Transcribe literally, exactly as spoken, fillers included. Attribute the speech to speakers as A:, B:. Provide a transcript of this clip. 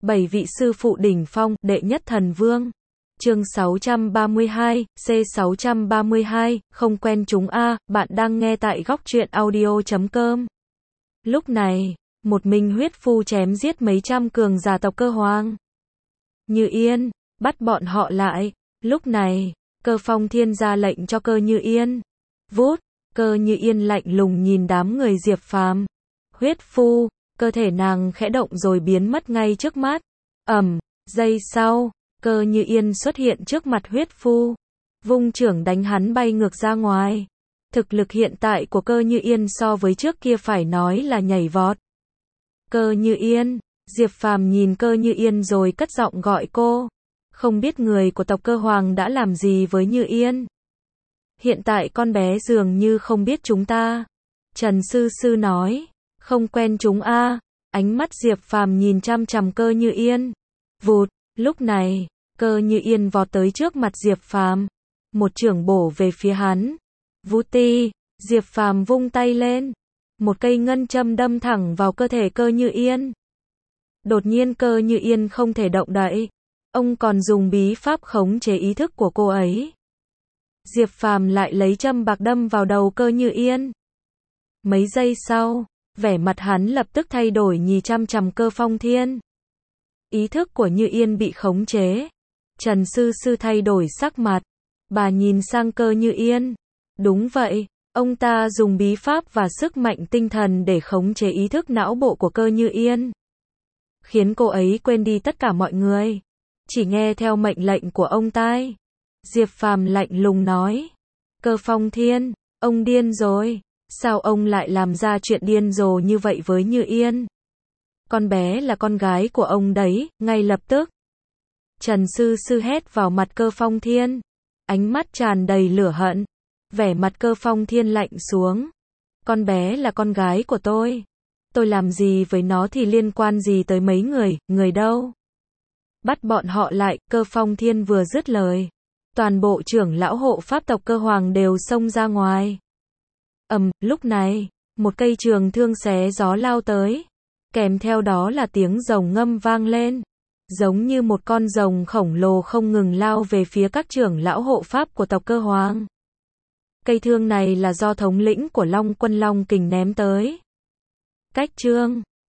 A: Bảy vị sư phụ đỉnh phong, đệ nhất thần vương. Chương sáu trăm ba mươi hai, C sáu trăm ba mươi hai, không quen chúng a, bạn đang nghe tại góc truyện audio chấm com. Lúc này, một mình huyết phu chém giết mấy trăm cường giả tộc Cơ Hoàng. Như Yên, bắt bọn họ lại. Lúc này, Cơ Phong Thiên ra lệnh cho Cơ Như Yên. Vút, Cơ Như Yên lạnh lùng nhìn đám người Diệp Phàm. Huyết phu, cơ thể nàng khẽ động rồi biến mất ngay trước mắt. Ầm, giây sau, Cơ Như Yên xuất hiện trước mặt huyết phu. Vung chưởng đánh hắn bay ngược ra ngoài. Thực lực hiện tại của Cơ Như Yên so với trước kia phải nói là nhảy vọt. Cơ Như Yên, Diệp Phàm nhìn Cơ Như Yên rồi cất giọng gọi cô. Không biết người của tộc Cơ Hoàng đã làm gì với Như Yên. Hiện tại con bé dường như không biết chúng ta. Trần Sư Sư nói, không quen chúng a. Ánh mắt Diệp Phàm nhìn chăm chằm Cơ Như Yên. Vụt, lúc này, Cơ Như Yên vọt tới trước mặt Diệp Phàm, một chưởng bổ về phía hắn. Vũ ti, Diệp Phàm vung tay lên, một cây ngân châm đâm thẳng vào cơ thể Cơ Như Yên. Đột nhiên Cơ Như Yên không thể động đậy, ông còn dùng bí pháp khống chế ý thức của cô ấy. Diệp Phàm lại lấy châm bạc đâm vào đầu Cơ Như Yên. Mấy giây sau, vẻ mặt hắn lập tức thay đổi nhìn chăm chằm Cơ Phong Thiên. Ý thức của Như Yên bị khống chế. Trần Sư Sư thay đổi sắc mặt. Bà nhìn sang Cơ Như Yên. Đúng vậy, ông ta dùng bí pháp và sức mạnh tinh thần để khống chế ý thức não bộ của Cơ Như Yên, khiến cô ấy quên đi tất cả mọi người, chỉ nghe theo mệnh lệnh của ông ta. Diệp Phàm lạnh lùng nói. Cơ Phong Thiên, ông điên rồi. Sao ông lại làm ra chuyện điên rồ như vậy với Như Yên? Con bé là con gái của ông đấy, ngay lập tức. Trần Sư Sư hét vào mặt Cơ Phong Thiên, ánh mắt tràn đầy lửa hận. Vẻ mặt Cơ Phong Thiên lạnh xuống. Con bé là con gái của tôi. Tôi làm gì với nó thì liên quan gì tới mấy người, người đâu? Bắt bọn họ lại, Cơ Phong Thiên vừa dứt lời. Toàn bộ trưởng lão hộ pháp tộc Cơ Hoàng đều xông ra ngoài. Ầm, lúc này, một cây trường thương xé gió lao tới. Kèm theo đó là tiếng rồng ngâm vang lên. Giống như một con rồng khổng lồ không ngừng lao về phía các trưởng lão hộ pháp của tộc Cơ Hoàng. Cây thương này là do thống lĩnh của Long Quân Long Kình ném tới. Cách chương